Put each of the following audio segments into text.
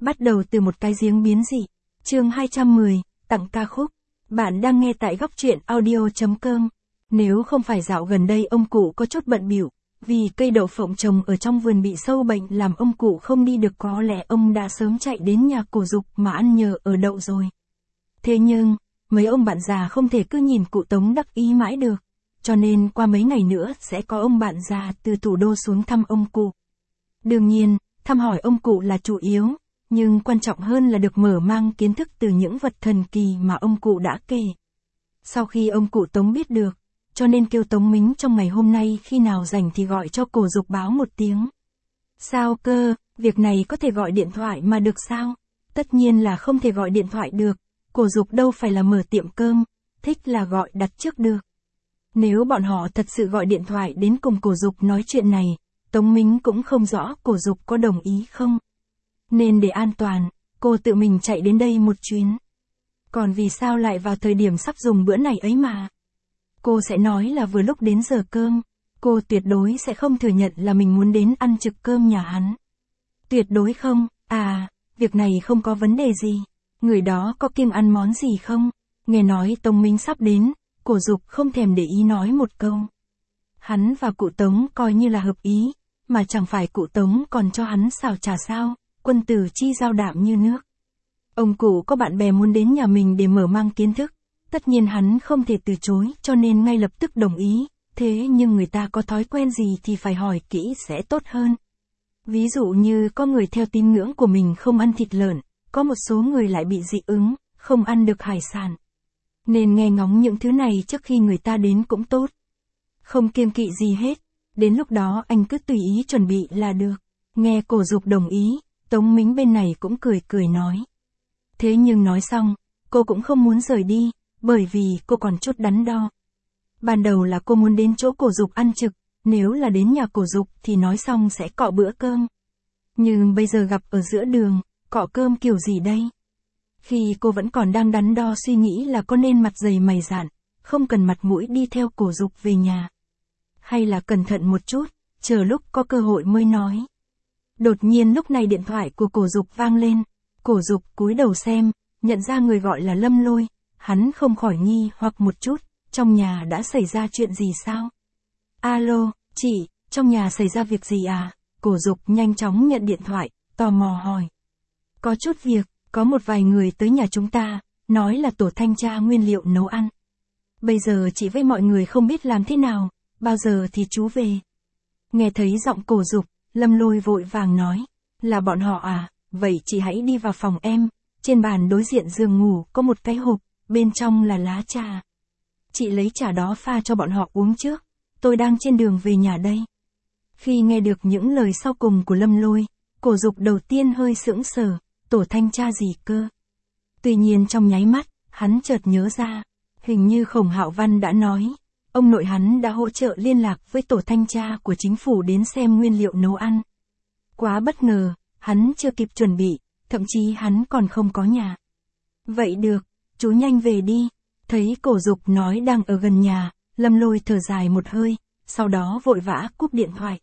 Bắt đầu từ một cái giếng biến dị. Chương 210, tặng ca khúc. Bạn đang nghe tại góc truyện audio.com. Nếu không phải dạo gần đây ông cụ có chút bận bịu, vì cây đậu phộng trồng ở trong vườn bị sâu bệnh làm ông cụ không đi được, có lẽ ông đã sớm chạy đến nhà cổ Dục mà ăn nhờ ở đậu rồi. Thế nhưng, mấy ông bạn già không thể cứ nhìn cụ Tống đắc ý mãi được, cho nên qua mấy ngày nữa sẽ có ông bạn già từ thủ đô xuống thăm ông cụ. Đương nhiên, thăm hỏi ông cụ là chủ yếu, nhưng quan trọng hơn là được mở mang kiến thức từ những vật thần kỳ mà ông cụ đã kể. Sau khi ông cụ Tống biết được, cho nên kêu Tống Mính trong ngày hôm nay khi nào rảnh thì gọi cho cổ Dục báo một tiếng. Sao cơ, việc này có thể gọi điện thoại mà được sao? Tất nhiên là không thể gọi điện thoại được, cổ Dục đâu phải là mở tiệm cơm, thích là gọi đặt trước được. Nếu bọn họ thật sự gọi điện thoại đến cùng cổ Dục nói chuyện này, Tống Mính cũng không rõ cổ Dục có đồng ý không. Nên để an toàn, cô tự mình chạy đến đây một chuyến. Còn vì sao lại vào thời điểm sắp dùng bữa này ấy mà? Cô sẽ nói là vừa lúc đến giờ cơm, cô tuyệt đối sẽ không thừa nhận là mình muốn đến ăn trực cơm nhà hắn. Tuyệt đối không, việc này không có vấn đề gì. Người đó có kiêng ăn món gì không? Nghe nói Tống Mính sắp đến, cổ Dục không thèm để ý nói một câu. Hắn và cụ Tống coi như là hợp ý, mà chẳng phải cụ Tống còn cho hắn xào trà sao, quân tử chi giao đạm như nước. Ông cụ có bạn bè muốn đến nhà mình để mở mang kiến thức, tất nhiên hắn không thể từ chối, cho nên ngay lập tức đồng ý, thế nhưng người ta có thói quen gì thì phải hỏi kỹ sẽ tốt hơn. Ví dụ như có người theo tín ngưỡng của mình không ăn thịt lợn, có một số người lại bị dị ứng, không ăn được hải sản. Nên nghe ngóng những thứ này trước khi người ta đến cũng tốt. Không kiêng kỵ gì hết, đến lúc đó anh cứ tùy ý chuẩn bị là được. Nghe cổ Dục đồng ý, Tống Mính bên này cũng cười cười nói. Thế nhưng nói xong, cô cũng không muốn rời đi, bởi vì cô còn chút đắn đo. Ban đầu là cô muốn đến chỗ cổ Dục ăn trực, nếu là đến nhà cổ Dục thì nói xong sẽ cọ bữa cơm. Nhưng bây giờ gặp ở giữa đường, cọ cơm kiểu gì đây? Khi cô vẫn còn đang đắn đo suy nghĩ là có nên mặt dày mày dạn, không cần mặt mũi đi theo cổ Dục về nhà. Hay là cẩn thận một chút, chờ lúc có cơ hội mới nói. Đột nhiên lúc này điện thoại của cổ Dục vang lên, cổ Dục cúi đầu xem, nhận ra người gọi là Lâm Lôi, hắn không khỏi nghi hoặc một chút, trong nhà đã xảy ra chuyện gì sao? Alo, chị, trong nhà xảy ra việc gì à? Cổ Dục nhanh chóng nhận điện thoại, tò mò hỏi. Có chút việc, có một vài người tới nhà chúng ta, nói là tổ thanh tra nguyên liệu nấu ăn. Bây giờ chị với mọi người không biết làm thế nào, bao giờ thì chú về? Nghe thấy giọng cổ Dục, Lâm Lôi vội vàng nói, là bọn họ à, vậy chị hãy đi vào phòng em, trên bàn đối diện giường ngủ có một cái hộp, bên trong là lá trà. Chị lấy trà đó pha cho bọn họ uống trước, tôi đang trên đường về nhà đây. Khi nghe được những lời sau cùng của Lâm Lôi, cổ Dục đầu tiên hơi sững sờ, tổ thanh tra gì cơ? Tuy nhiên trong nháy mắt, hắn chợt nhớ ra, hình như Khổng Hạo Văn đã nói, ông nội hắn đã hỗ trợ liên lạc với tổ thanh tra của chính phủ đến xem nguyên liệu nấu ăn. Quá bất ngờ, hắn chưa kịp chuẩn bị, thậm chí hắn còn không có nhà. Vậy được, chú nhanh về đi. Thấy cổ Dục nói đang ở gần nhà, Lâm Lôi thở dài một hơi, sau đó vội vã cúp điện thoại.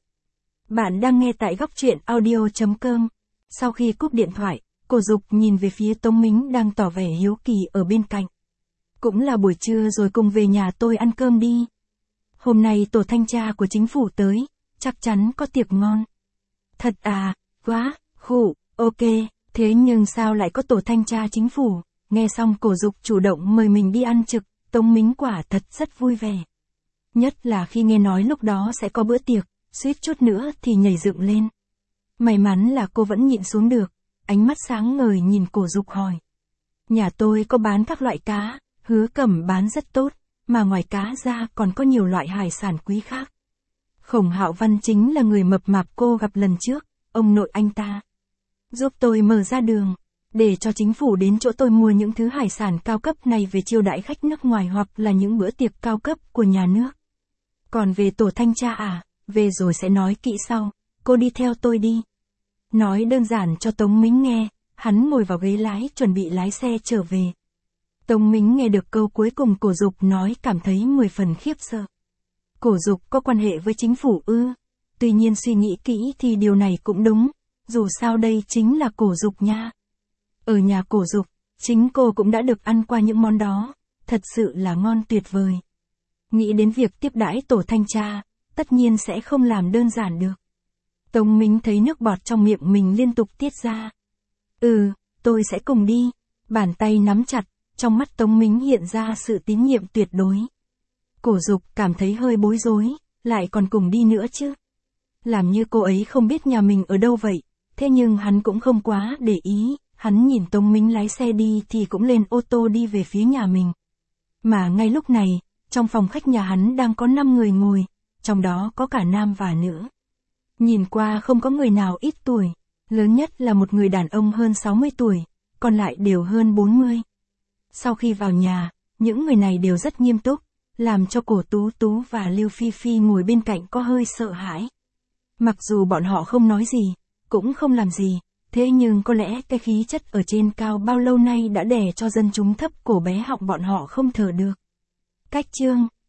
Bạn đang nghe tại góc truyện audio.com. Sau khi cúp điện thoại, cổ Dục nhìn về phía Tống Mính đang tỏ vẻ hiếu kỳ ở bên cạnh. Cũng là buổi trưa rồi, cùng về nhà tôi ăn cơm đi. Hôm nay tổ thanh tra của chính phủ tới, chắc chắn có tiệc ngon. Thật à, quá, ok, thế nhưng sao lại có tổ thanh tra chính phủ? Nghe xong cổ Dục chủ động mời mình đi ăn trực, Tống Mính quả thật rất vui vẻ. Nhất là khi nghe nói lúc đó sẽ có bữa tiệc, suýt chút nữa thì nhảy dựng lên. May mắn là cô vẫn nhịn xuống được, ánh mắt sáng ngời nhìn cổ Dục hỏi. Nhà tôi có bán các loại cá, Hứa Cẩm bán rất tốt, mà ngoài cá ra còn có nhiều loại hải sản quý khác. Khổng Hạo Văn chính là người mập mạp cô gặp lần trước, ông nội anh ta. Giúp tôi mở ra đường, để cho chính phủ đến chỗ tôi mua những thứ hải sản cao cấp này về chiêu đãi khách nước ngoài hoặc là những bữa tiệc cao cấp của nhà nước. Còn về tổ thanh tra à, về rồi sẽ nói kỹ sau, cô đi theo tôi đi. Nói đơn giản cho Tống Mính nghe, hắn ngồi vào ghế lái chuẩn bị lái xe trở về. Tống Mính nghe được câu cuối cùng cổ Dục nói cảm thấy 10 phần khiếp sợ. Cổ Dục có quan hệ với chính phủ ư? Tuy nhiên suy nghĩ kỹ thì điều này cũng đúng. dù sao đây chính là Cổ Dục nha. Ở nhà Cổ Dục, chính cô cũng đã được ăn qua những món đó, thật sự là ngon tuyệt vời. Nghĩ đến việc tiếp đãi tổ thanh tra, tất nhiên sẽ không làm đơn giản được. Tống Mính thấy nước bọt trong miệng mình liên tục tiết ra. Tôi sẽ cùng đi. Bàn tay nắm chặt, trong mắt Tống Mính hiện ra sự tín nhiệm tuyệt đối. Cổ Dục cảm thấy hơi bối rối, lại còn cùng đi nữa chứ. Làm như cô ấy không biết nhà mình ở đâu vậy, thế nhưng hắn cũng không quá để ý, hắn nhìn Tống Mính lái xe đi thì cũng lên ô tô đi về phía nhà mình. Mà ngay lúc này, trong phòng khách nhà hắn đang có 5 người ngồi, trong đó có cả nam và nữ. Nhìn qua không có người nào ít tuổi, lớn nhất là một người đàn ông hơn 60 tuổi, còn lại đều hơn 40. Sau khi vào nhà, những người này đều rất nghiêm túc, làm cho Cổ Tú Tú và Lưu Phi Phi ngồi bên cạnh có hơi sợ hãi. Mặc dù bọn họ không nói gì, cũng không làm gì, thế nhưng có lẽ cái khí chất ở trên cao bao lâu nay đã đè cho dân chúng thấp cổ bé họng bọn họ không thở được. Cách chương